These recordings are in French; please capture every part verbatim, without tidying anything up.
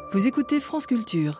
Vous écoutez France Culture.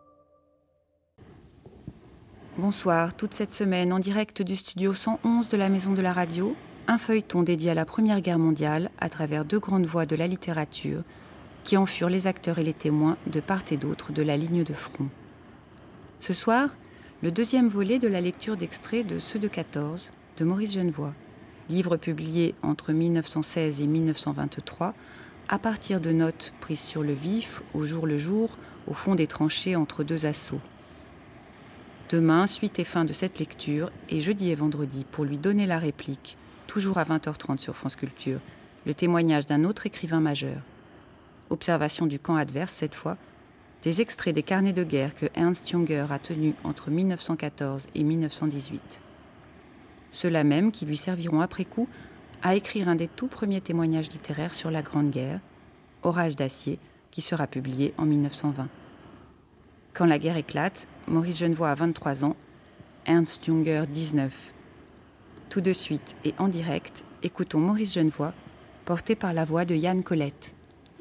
Bonsoir, toute cette semaine en direct du studio cent onze de la Maison de la Radio, un feuilleton dédié à la Première Guerre mondiale à travers deux grandes voix de la littérature qui en furent les acteurs et les témoins de part et d'autre de la ligne de front. Ce soir, le deuxième volet de la lecture d'extraits de Ceux de quatorze de Maurice Genevoix, livre publié entre mille neuf cent seize et mille neuf cent vingt-trois à partir de notes prises sur le vif, au jour le jour, au fond des tranchées entre deux assauts. Demain, suite et fin de cette lecture, et jeudi et vendredi, pour lui donner la réplique, toujours à vingt heures trente sur France Culture, le témoignage d'un autre écrivain majeur. Observation du camp adverse cette fois, des extraits des carnets de guerre que Ernst Junger a tenus entre mille neuf cent quatorze et mille neuf cent dix-huit. Ceux-là même qui lui serviront après coup à écrire un des tout premiers témoignages littéraires sur la Grande Guerre, Orage d'acier, qui sera publié en mille neuf cent vingt. Quand la guerre éclate, Maurice Genevoix a vingt-trois ans, Ernst Junger dix-neuf. Tout de suite et en direct, écoutons Maurice Genevoix, porté par la voix de Yann Colette.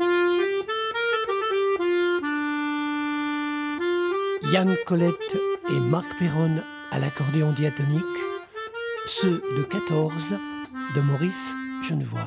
Yann Colette et Marc Perron à l'accordéon diatonique, Ceux de quatorze de Maurice Genevoix.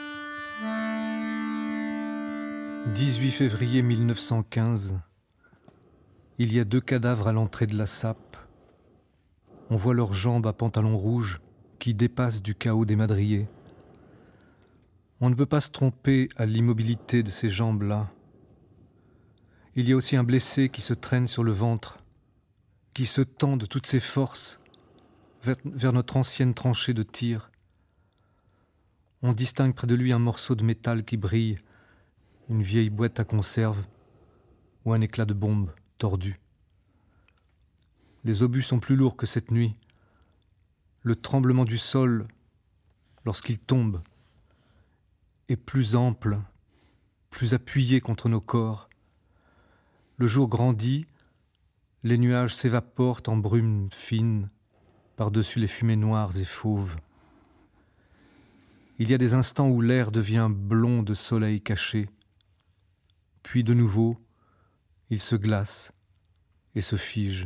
dix-huit février mille neuf cent quinze. Il y a deux cadavres à l'entrée de la sape. On voit leurs jambes à pantalon rouge qui dépassent du chaos des madriers. On ne peut pas se tromper à l'immobilité de ces jambes-là. Il y a aussi un blessé qui se traîne sur le ventre, qui se tend de toutes ses forces vers, vers notre ancienne tranchée de tir. On distingue près de lui un morceau de métal qui brille, une vieille boîte à conserve ou un éclat de bombe tordu. Les obus sont plus lourds que cette nuit. Le tremblement du sol, lorsqu'il tombe, est plus ample, plus appuyé contre nos corps. Le jour grandit, les nuages s'évaporent en brume fine par-dessus les fumées noires et fauves. Il y a des instants où l'air devient blond de soleil caché, puis de nouveau, il se glace et se fige.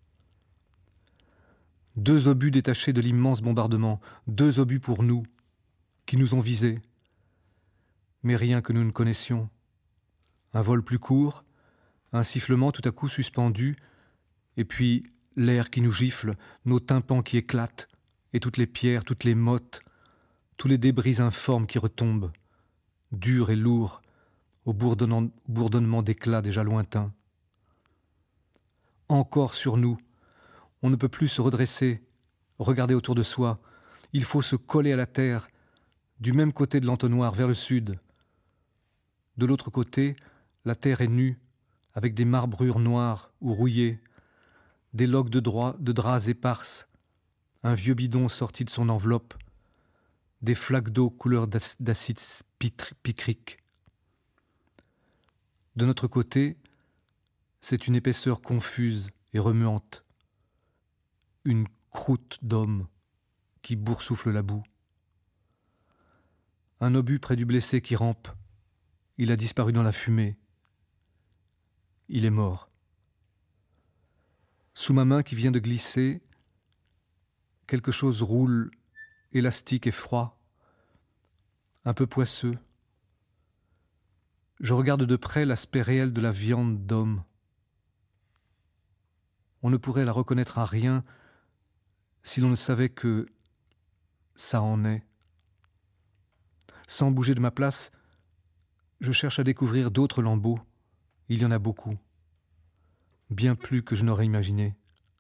Deux obus détachés de l'immense bombardement, deux obus pour nous, qui nous ont visés, mais rien que nous ne connaissions. Un vol plus court, un sifflement tout à coup suspendu, et puis l'air qui nous gifle, nos tympans qui éclatent, et toutes les pierres, toutes les mottes, tous les débris informes qui retombent, durs et lourds, au bourdonnement d'éclats déjà lointains. Encore sur nous, on ne peut plus se redresser, regarder autour de soi, il faut se coller à la terre, du même côté de l'entonnoir, vers le sud. De l'autre côté, la terre est nue, avec des marbrures noires ou rouillées, des loques de, droit, de draps éparses, un vieux bidon sorti de son enveloppe, des flaques d'eau couleur d'acide picrique. De notre côté, c'est une épaisseur confuse et remuante, une croûte d'homme qui boursoufle la boue. Un obus près du blessé qui rampe, il a disparu dans la fumée. Il est mort. Sous ma main qui vient de glisser, quelque chose roule, élastique et froid, un peu poisseux. Je regarde de près l'aspect réel de la viande d'homme. On ne pourrait la reconnaître à rien si l'on ne savait que ça en est. Sans bouger de ma place, je cherche à découvrir d'autres lambeaux. Il y en a beaucoup. Bien plus que je n'aurais imaginé.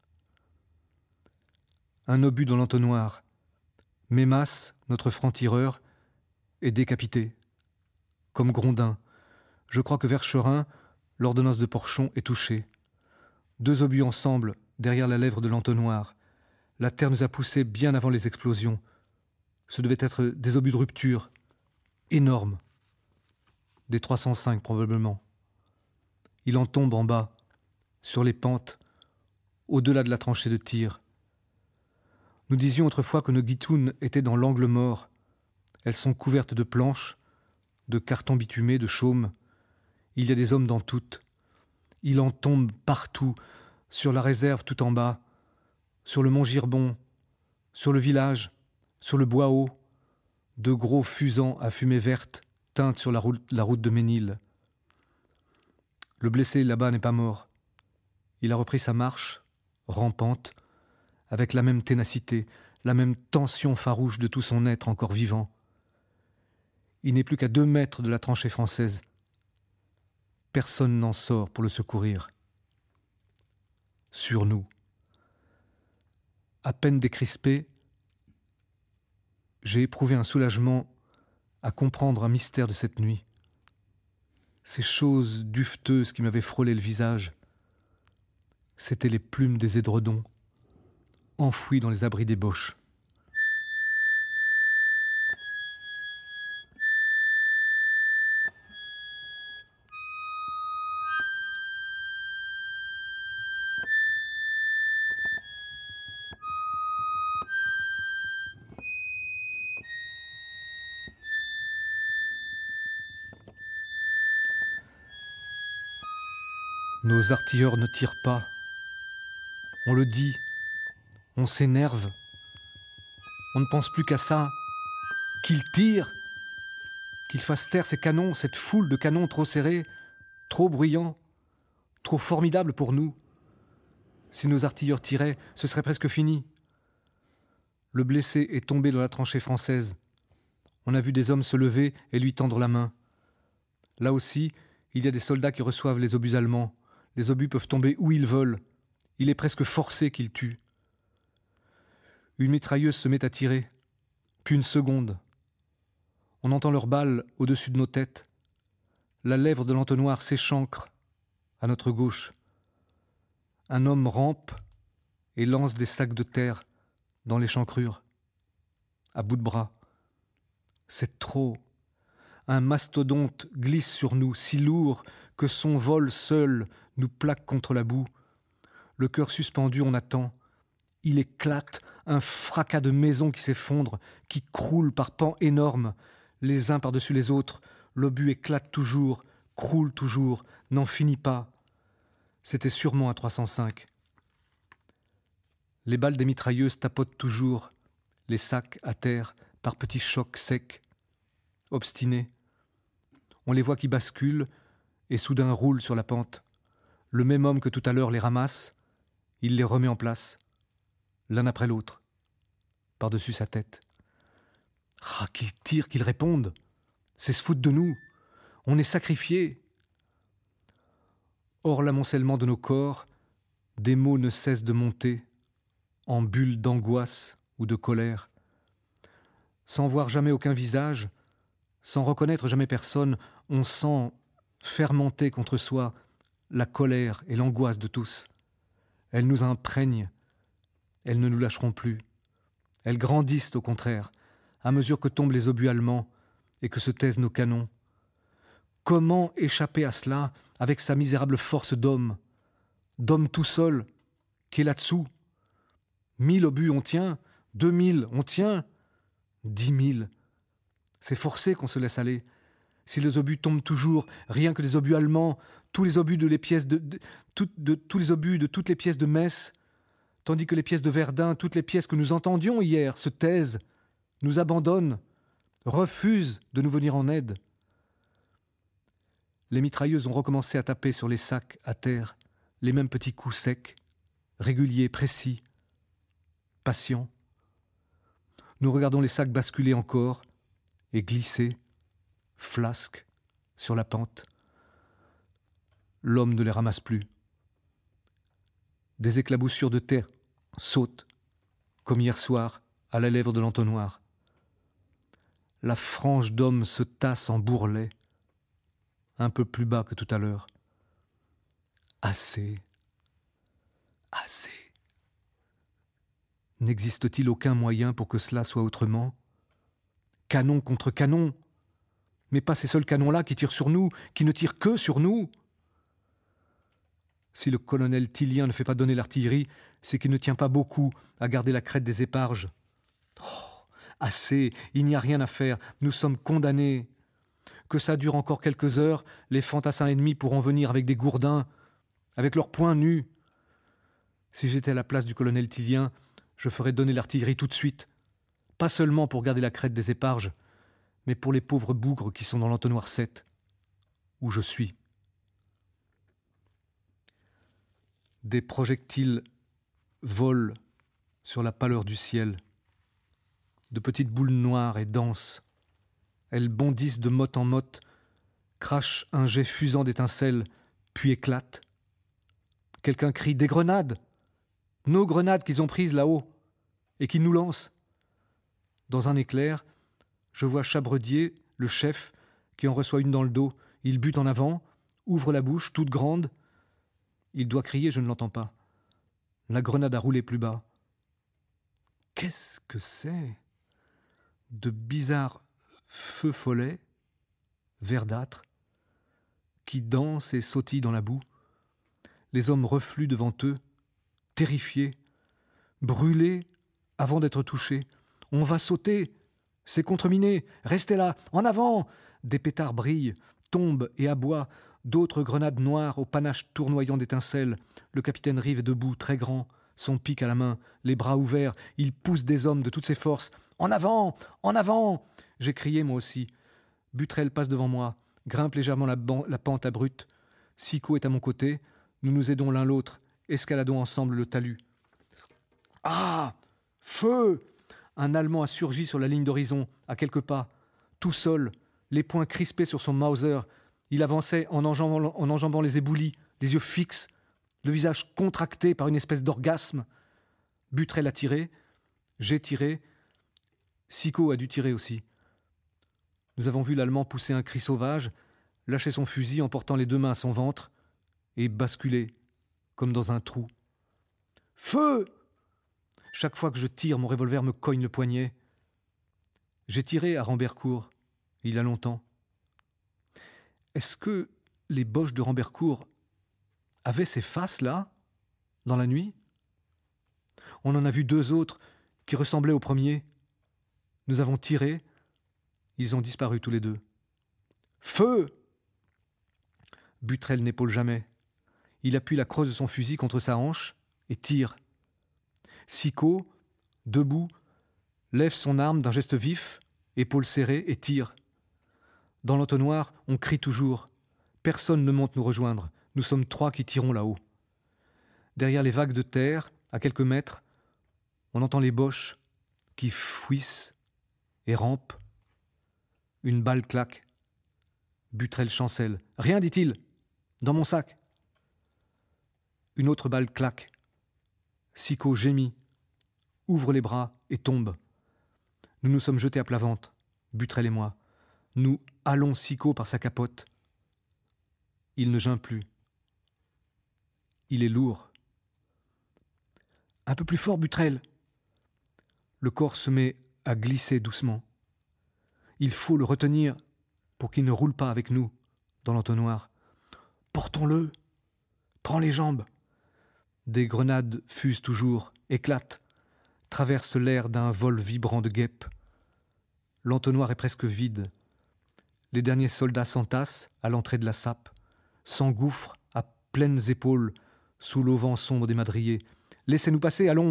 Un obus dans l'entonnoir. Mémas, notre franc-tireur, est décapité. Comme Grondin. Je crois que Vercherin, l'ordonnance de Porchon, est touchée. Deux obus ensemble, derrière la lèvre de l'entonnoir. La terre nous a poussés bien avant les explosions. Ce devaient être des obus de rupture. Énormes. Des trois cent cinq probablement. Il en tombe en bas, sur les pentes, au-delà de la tranchée de tir. Nous disions autrefois que nos guitounes étaient dans l'angle mort. Elles sont couvertes de planches, de cartons bitumés, de chaume. Il y a des hommes dans toutes, Il en tombe partout, sur la réserve tout en bas, sur le mont Girbon, sur le village, sur le bois haut. De gros fusants à fumée verte teintent sur la route, la route de Ménil. Le blessé là-bas n'est pas mort. Il a repris sa marche, rampante, avec la même ténacité, la même tension farouche de tout son être encore vivant. Il n'est plus qu'à deux mètres de la tranchée française. Personne n'en sort pour le secourir. Sur nous. À peine décrispé, j'ai éprouvé un soulagement à comprendre un mystère de cette nuit. Ces choses duveteuses qui m'avaient frôlé le visage, c'étaient les plumes des édredons, enfouies dans les abris d'ébauche. Nos artilleurs ne tirent pas. On le dit, on s'énerve. On ne pense plus qu'à ça. Qu'ils tirent, qu'ils fassent taire ces canons, cette foule de canons trop serrés, trop bruyants, trop formidables pour nous. Si nos artilleurs tiraient, ce serait presque fini. Le blessé est tombé dans la tranchée française. On a vu des hommes se lever et lui tendre la main. Là aussi, il y a des soldats qui reçoivent les obus allemands. Les obus peuvent tomber où ils veulent. Il est presque forcé qu'ils tuent. Une mitrailleuse se met à tirer. Puis une seconde. On entend leurs balles au-dessus de nos têtes. La lèvre de l'entonnoir s'échancre à notre gauche. Un homme rampe et lance des sacs de terre dans l'échancrure, à bout de bras. C'est trop. Un mastodonte glisse sur nous, si lourd que son vol seul nous plaque contre la boue. Le cœur suspendu, on attend. Il éclate, un fracas de maisons qui s'effondrent, qui croulent par pans énormes, les uns par-dessus les autres. L'obus éclate toujours, croule toujours, n'en finit pas. C'était sûrement un trois cent cinq. Les balles des mitrailleuses tapotent toujours, les sacs à terre, par petits chocs secs, obstinés. On les voit qui basculent et soudain roulent sur la pente. Le même homme que tout à l'heure les ramasse, il les remet en place, l'un après l'autre, par-dessus sa tête. Ah, qu'ils tirent, qu'ils répondent. C'est se foutre de nous. On est sacrifiés. Hors l'amoncellement de nos corps, des mots ne cessent de monter, en bulles d'angoisse ou de colère. Sans voir jamais aucun visage, sans reconnaître jamais personne, on sent fermenter contre soi la colère et l'angoisse de tous. Elles nous imprègnent, elles ne nous lâcheront plus. Elles grandissent au contraire, à mesure que tombent les obus allemands et que se taisent nos canons. Comment échapper à cela avec sa misérable force d'homme, d'homme tout seul, qui est là-dessous? Mille obus, on tient. Deux mille, on tient. Dix mille. C'est forcé qu'on se laisse aller. Si les obus tombent toujours, rien que des obus allemands, tous les obus de les pièces de, de, tout, de tous les obus de toutes les pièces de Metz, tandis que les pièces de Verdun, toutes les pièces que nous entendions hier, se taisent, nous abandonnent, refusent de nous venir en aide. Les mitrailleuses ont recommencé à taper sur les sacs à terre, les mêmes petits coups secs, réguliers, précis, patients. Nous regardons les sacs basculer encore et glisser, flasques, sur la pente. L'homme ne les ramasse plus. Des éclaboussures de terre sautent, comme hier soir, à la lèvre de l'entonnoir. La frange d'hommes se tasse en bourrelet, un peu plus bas que tout à l'heure. Assez. Assez. N'existe-t-il aucun moyen pour que cela soit autrement? Canon contre canon, mais pas ces seuls canons-là qui tirent sur nous, qui ne tirent que sur nous. Si le colonel Tillien ne fait pas donner l'artillerie, c'est qu'il ne tient pas beaucoup à garder la crête des éparges. Oh, assez, il n'y a rien à faire, nous sommes condamnés. Que ça dure encore quelques heures, les fantassins ennemis pourront venir avec des gourdins. avec leurs poings nus. Si j'étais à la place du colonel Tillien, je ferais donner l'artillerie tout de suite, pas seulement pour garder la crête des éparges, mais pour les pauvres bougres qui sont dans l'entonnoir sept, où je suis. Des projectiles volent sur la pâleur du ciel, de petites boules noires et denses. Elles bondissent de motte en motte, crachent un jet fusant d'étincelles, puis éclatent. Quelqu'un crie « Des grenades !» Nos grenades qu'ils ont prises là-haut et qui nous lancent. Dans un éclair, je vois Chabredier, le chef, qui en reçoit une dans le dos. Il bute en avant, ouvre la bouche, toute grande. Il doit crier, je ne l'entends pas. La grenade a roulé plus bas. Qu'est-ce que c'est ? De bizarres feux follets, verdâtres, qui dansent et sautillent dans la boue. Les hommes refluent devant eux, terrifiés, brûlés avant d'être touchés. On va sauter, c'est contreminé, restez là, en avant. Des pétards brillent, tombent et aboient, d'autres grenades noires au panache tournoyant d'étincelles. Le capitaine Rive est debout, très grand, son pic à la main, les bras ouverts, il pousse des hommes de toutes ses forces. En avant, en avant. J'ai crié moi aussi. Butrel passe devant moi, grimpe légèrement la, ban- la pente abrupte. Sicot est à mon côté, nous nous aidons l'un l'autre, escaladons ensemble le talus. Ah ! Feu ! Un Allemand a surgi sur la ligne d'horizon, à quelques pas, tout seul, les poings crispés sur son Mauser. Il avançait en enjambant, en enjambant les éboulis, les yeux fixes, le visage contracté par une espèce d'orgasme. Butrel a tiré, j'ai tiré, Sicot a dû tirer aussi. Nous avons vu l'Allemand pousser un cri sauvage, lâcher son fusil en portant les deux mains à son ventre et basculer, comme dans un trou. Feu ! Chaque fois que je tire, mon revolver me cogne le poignet. J'ai tiré à Rambercourt, il y a longtemps. Est-ce que les Boches de Rambercourt avaient ces faces-là, dans la nuit ? On en a vu deux autres qui ressemblaient au premier. Nous avons tiré, ils ont disparu tous les deux. Feu ! Butrel n'épaule jamais. Il appuie la crosse de son fusil contre sa hanche et tire. Sicot, debout, lève son arme d'un geste vif, épaules serrées et tire. Dans l'entonnoir, on crie toujours. Personne ne monte nous rejoindre. Nous sommes trois qui tirons là-haut. Derrière les vagues de terre, à quelques mètres, on entend les Boches qui fouissent et rampent. Une balle claque. Butrel chancelle. « Rien, dit-il, dans mon sac. » Une autre balle claque. Sicot gémit, ouvre les bras et tombe. Nous nous sommes jetés à plat ventre, Butrel et moi. Nous halons Sicot par sa capote. Il ne geint plus. Il est lourd. Un peu plus fort, Butrel. Le corps se met à glisser doucement. Il faut le retenir pour qu'il ne roule pas avec nous dans l'entonnoir. Portons-le. Prends les jambes. Des grenades fusent toujours, éclatent, traversent l'air d'un vol vibrant de guêpes. L'entonnoir est presque vide. Les derniers soldats s'entassent à l'entrée de la sape, s'engouffrent à pleines épaules sous l'auvent sombre des madriers. « Laissez-nous passer, allons !»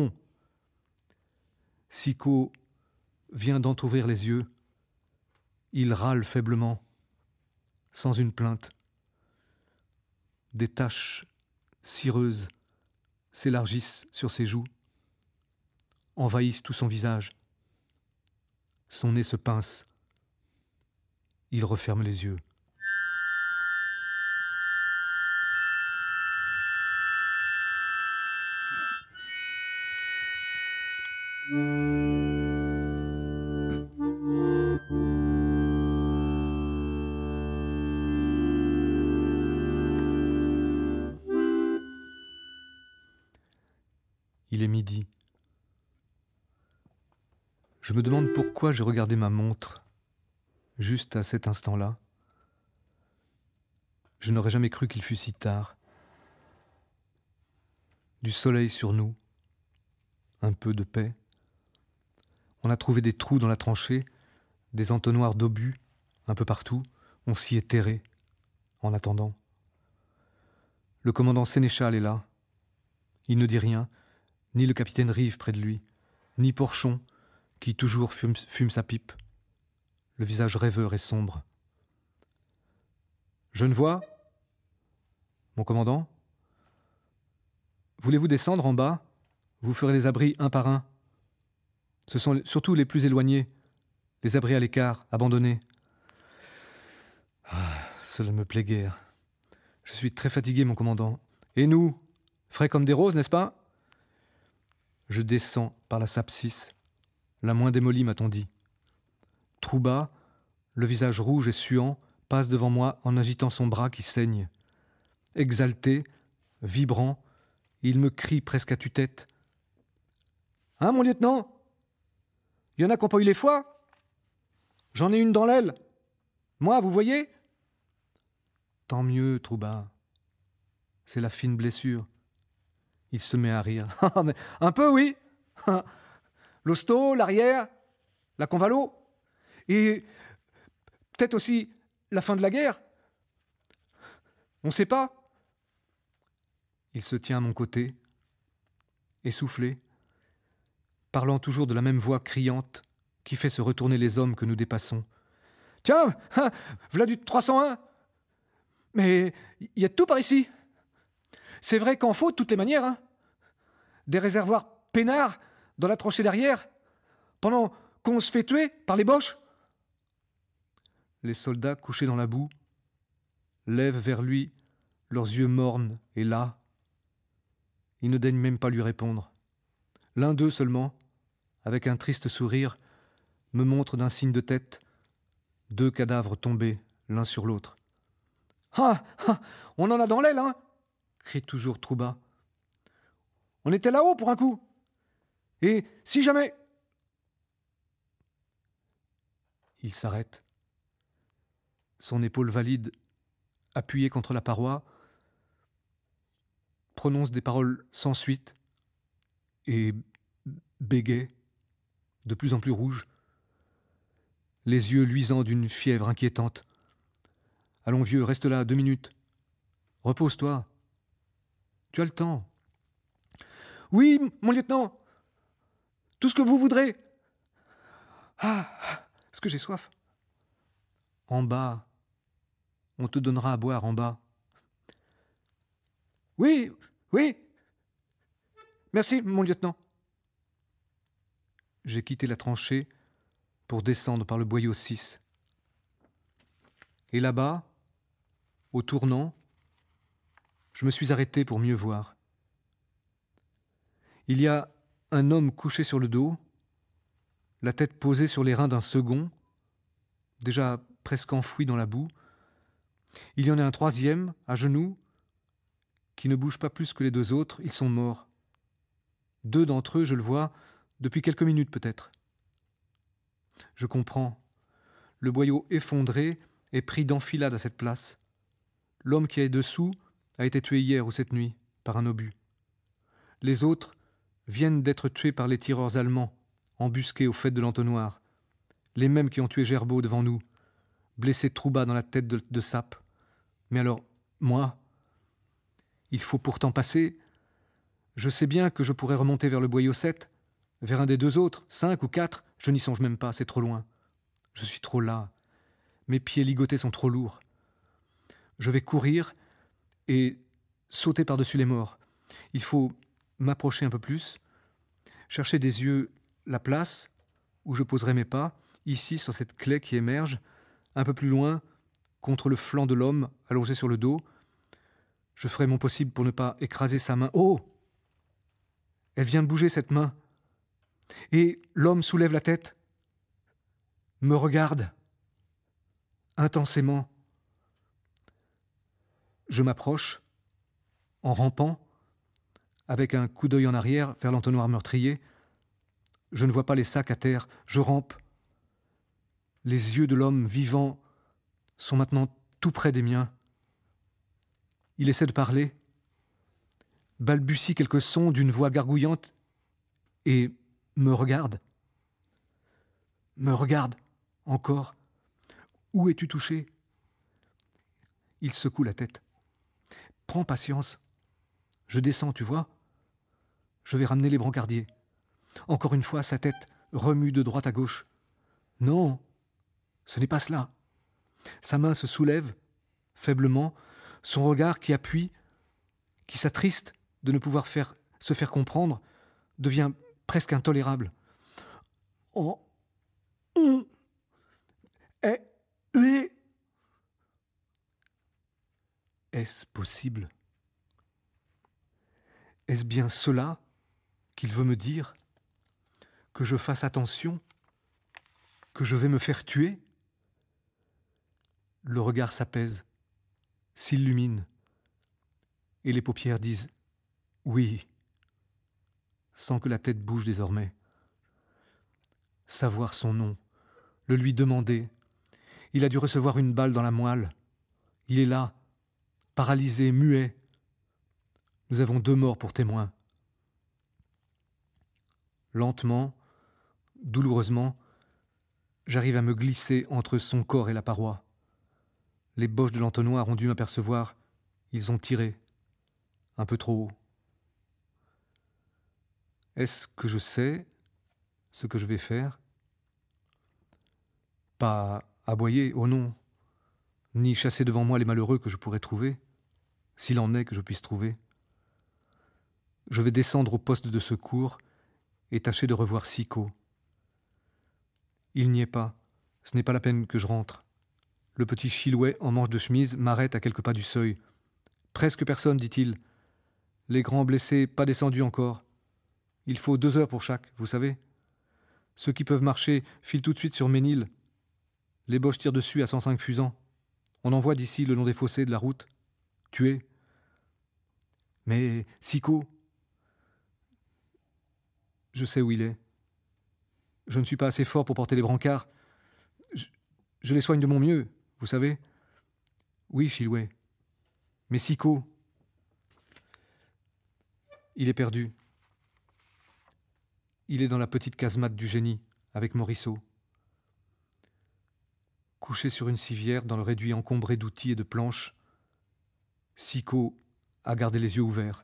Sicot vient d'entrouvrir les yeux. Il râle faiblement, sans une plainte. Des taches cireuses s'élargissent sur ses joues, envahissent tout son visage. Son nez se pince. Il referme les yeux. Il est midi. Je me demande pourquoi j'ai regardé ma montre juste à cet instant-là. Je n'aurais jamais cru qu'il fût si tard. Du soleil sur nous, un peu de paix. On a trouvé des trous dans la tranchée, des entonnoirs d'obus, un peu partout. On s'y est terré, en attendant. Le commandant Sénéchal est là. Il ne dit rien, ni le capitaine Rive près de lui, ni Porchon, qui toujours fume, fume sa pipe. Le visage rêveur et sombre. « Genevois, mon commandant, voulez-vous descendre en bas ? Vous ferez les abris un par un. Ce sont surtout les plus éloignés, les abris à l'écart, abandonnés. Ah, cela ne me plaît guère. Je suis très fatigué, mon commandant. Et nous, frais comme des roses, n'est-ce pas ? Je descends par la sapsis, la moins démolie, m'a-t-on dit. Trouba, le visage rouge et suant, passe devant moi en agitant son bras qui saigne. Exalté, vibrant, il me crie presque à tue-tête. « Hein, mon lieutenant ? Il y en a qui n'ont pas eu les foies ? J'en ai une dans l'aile. Moi, vous voyez ? Tant mieux, Trouba. C'est la fine blessure. » Il se met à rire. « Mais un peu, oui. L'hosto, l'arrière, la convalo. Et peut-être aussi la fin de la guerre. On ne sait pas. » Il se tient à mon côté, essoufflé, parlant toujours de la même voix criante qui fait se retourner les hommes que nous dépassons. « Tiens, hein, v'là du trois cent un. Mais il y a tout par ici. C'est vrai qu'en faut de toutes les manières. Hein. Des réservoirs peinards dans la tranchée derrière, pendant qu'on se fait tuer par les Boches. » Les soldats couchés dans la boue lèvent vers lui leurs yeux mornes et las. Ils ne daignent même pas lui répondre. L'un d'eux seulement, avec un triste sourire, me montre d'un signe de tête deux cadavres tombés l'un sur l'autre. « Ah, ah, on en a dans l'aile, hein !» crie toujours Trouba. « On était là-haut pour un coup. Et si jamais... » Il s'arrête. Son épaule valide, appuyée contre la paroi, prononce des paroles sans suite et bégaie, de plus en plus rouge, les yeux luisants d'une fièvre inquiétante. « Allons, vieux, reste là, deux minutes. Repose-toi. Tu as le temps. »« Oui, mon lieutenant. Tout ce que vous voudrez. Ah, est-ce que j'ai soif ? En bas. On te donnera à boire en bas. »« Oui, oui. Merci, mon lieutenant. » J'ai quitté la tranchée pour descendre par le boyau six. Et là-bas, au tournant, je me suis arrêté pour mieux voir. Il y a un homme couché sur le dos, la tête posée sur les reins d'un second, déjà presque enfoui dans la boue. Il y en a un troisième, à genoux, qui ne bouge pas plus que les deux autres. Ils sont morts. Deux d'entre eux, je le vois, depuis quelques minutes peut-être. Je comprends. Le boyau effondré est pris d'enfilade à cette place. L'homme qui est dessous a été tué hier ou cette nuit par un obus. Les autres viennent d'être tués par les tireurs allemands, embusqués au faîte de l'entonnoir. Les mêmes qui ont tué Gerbaud devant nous, blessé Trouba dans la tête de, de sape. Mais alors, moi, il faut pourtant passer. Je sais bien que je pourrais remonter vers le boyau sept, vers un des deux autres, cinq ou quatre, je n'y songe même pas, c'est trop loin. Je suis trop las. Mes pieds ligotés sont trop lourds. Je vais courir et sauter par-dessus les morts. Il faut m'approcher un peu plus, chercher des yeux la place où je poserai mes pas, ici sur cette claie qui émerge, un peu plus loin, contre le flanc de l'homme allongé sur le dos. Je ferai mon possible pour ne pas écraser sa main. Oh ! Elle vient de bouger, cette main. Et l'homme soulève la tête, me regarde intensément. Je m'approche, en rampant, avec un coup d'œil en arrière vers l'entonnoir meurtrier. Je ne vois pas les sacs à terre, je rampe. Les yeux de l'homme vivant sont maintenant tout près des miens. Il essaie de parler, balbutie quelques sons d'une voix gargouillante et me regarde. Me regarde, encore. Où es-tu touché ? Il secoue la tête. Prends patience. Je descends, tu vois. Je vais ramener les brancardiers. Encore une fois, sa tête remue de droite à gauche. Non, ce n'est pas cela. Sa main se soulève, faiblement, son regard qui appuie, qui s'attriste de ne pouvoir faire, se faire comprendre, devient presque intolérable. Oh. Mm. Eh. Oui. Est-ce possible ? Est-ce bien cela qu'il veut me dire ? Que je fasse attention ? Que je vais me faire tuer ? Le regard s'apaise, s'illumine, et les paupières disent « oui », sans que la tête bouge désormais. Savoir son nom, le lui demander. Il a dû recevoir une balle dans la moelle. Il est là, paralysé, muet. Nous avons deux morts pour témoins. Lentement, douloureusement, j'arrive à me glisser entre son corps et la paroi. Les boches de l'entonnoir ont dû m'apercevoir. Ils ont tiré. Un peu trop haut. Est-ce que je sais ce que je vais faire ? Pas aboyer, oh non, ni chasser devant moi les malheureux que je pourrais trouver, s'il en est que je puisse trouver. Je vais descendre au poste de secours et tâcher de revoir Sicot. Il n'y est pas, ce n'est pas la peine que je rentre. Le petit Chilouet en manche de chemise m'arrête à quelques pas du seuil. Presque personne, dit-il. Les grands blessés pas descendus encore. Il faut deux heures pour chaque, vous savez. Ceux qui peuvent marcher filent tout de suite sur Ménil. Les boches tirent dessus à cent cinq fusants. On en voit d'ici le long des fossés de la route. Tués. Mais Sicot, je sais où il est. Je ne suis pas assez fort pour porter les brancards. Je, je les soigne de mon mieux, vous savez. Oui, Chilouet. Mais Sicot, il est perdu. Il est dans la petite casemate du génie, avec Morisseau. Couché sur une civière dans le réduit encombré d'outils et de planches, Sicot a gardé les yeux ouverts.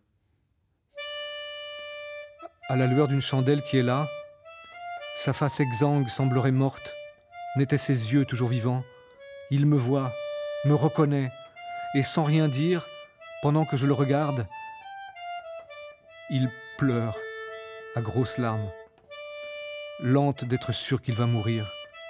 À la lueur d'une chandelle qui est là, sa face exsangue semblerait morte, n'étaient ses yeux toujours vivants. Il me voit, me reconnaît, et sans rien dire, pendant que je le regarde, il pleure à grosses larmes, lente d'être sûr qu'il va mourir.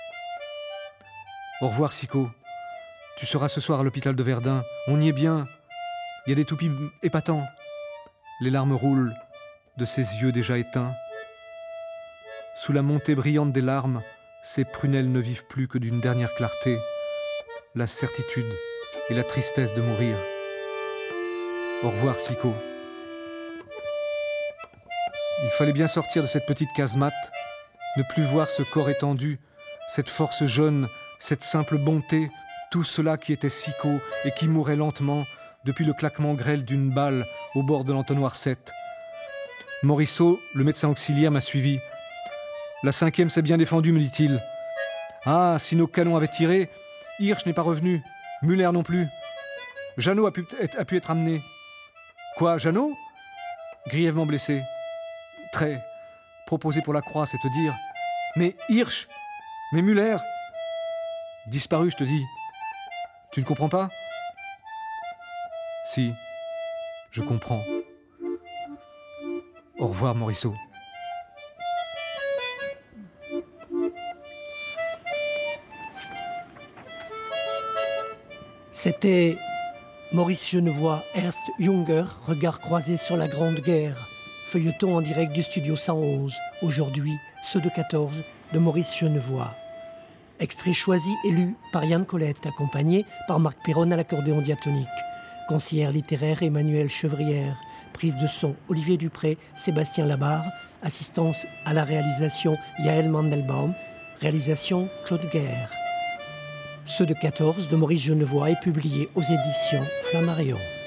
Au revoir, Sicot. Tu seras ce soir à l'hôpital de Verdun. On y est bien. Il y a des toupies épatants. Les larmes roulent de ses yeux déjà éteints. Sous la montée brillante des larmes, ses prunelles ne vivent plus que d'une dernière clarté, la certitude et la tristesse de mourir. Au revoir, Sicot. Il fallait bien sortir de cette petite casemate, ne plus voir ce corps étendu, cette force jeune, cette simple bonté, tout cela qui était Sicot et qui mourait lentement depuis le claquement grêle d'une balle au bord de l'entonnoir sept. Morisseau, le médecin auxiliaire, m'a suivi. La cinquième s'est bien défendue, me dit-il. Ah, si nos canons avaient tiré, Hirsch n'est pas revenu, Muller non plus. Jeannot a pu, a pu être amené. Quoi, Jeannot ? Grièvement blessé. Très. Proposé pour la croix, c'est te dire. Mais Hirsch, mais Muller, disparu, je te dis. Tu ne comprends pas ? Si, je comprends. Au revoir, Morisseau. C'était Maurice Genevoix, Ernst Junger, Regard croisé sur la Grande Guerre. Feuilleton en direct du studio cent onze. Aujourd'hui, ceux de quatorze, de Maurice Genevoix. Extrait choisi et lu par Yann Colette, accompagné par Marc Perron à l'accordéon diatonique. Conseillère littéraire Emmanuelle Chevrière. Prise de son Olivier Dupré, Sébastien Labarre. Assistance à la réalisation Yaël Mandelbaum. Réalisation Claude Guerre. Ceux de quatorze de Maurice Genevoix est publié aux éditions Flammarion.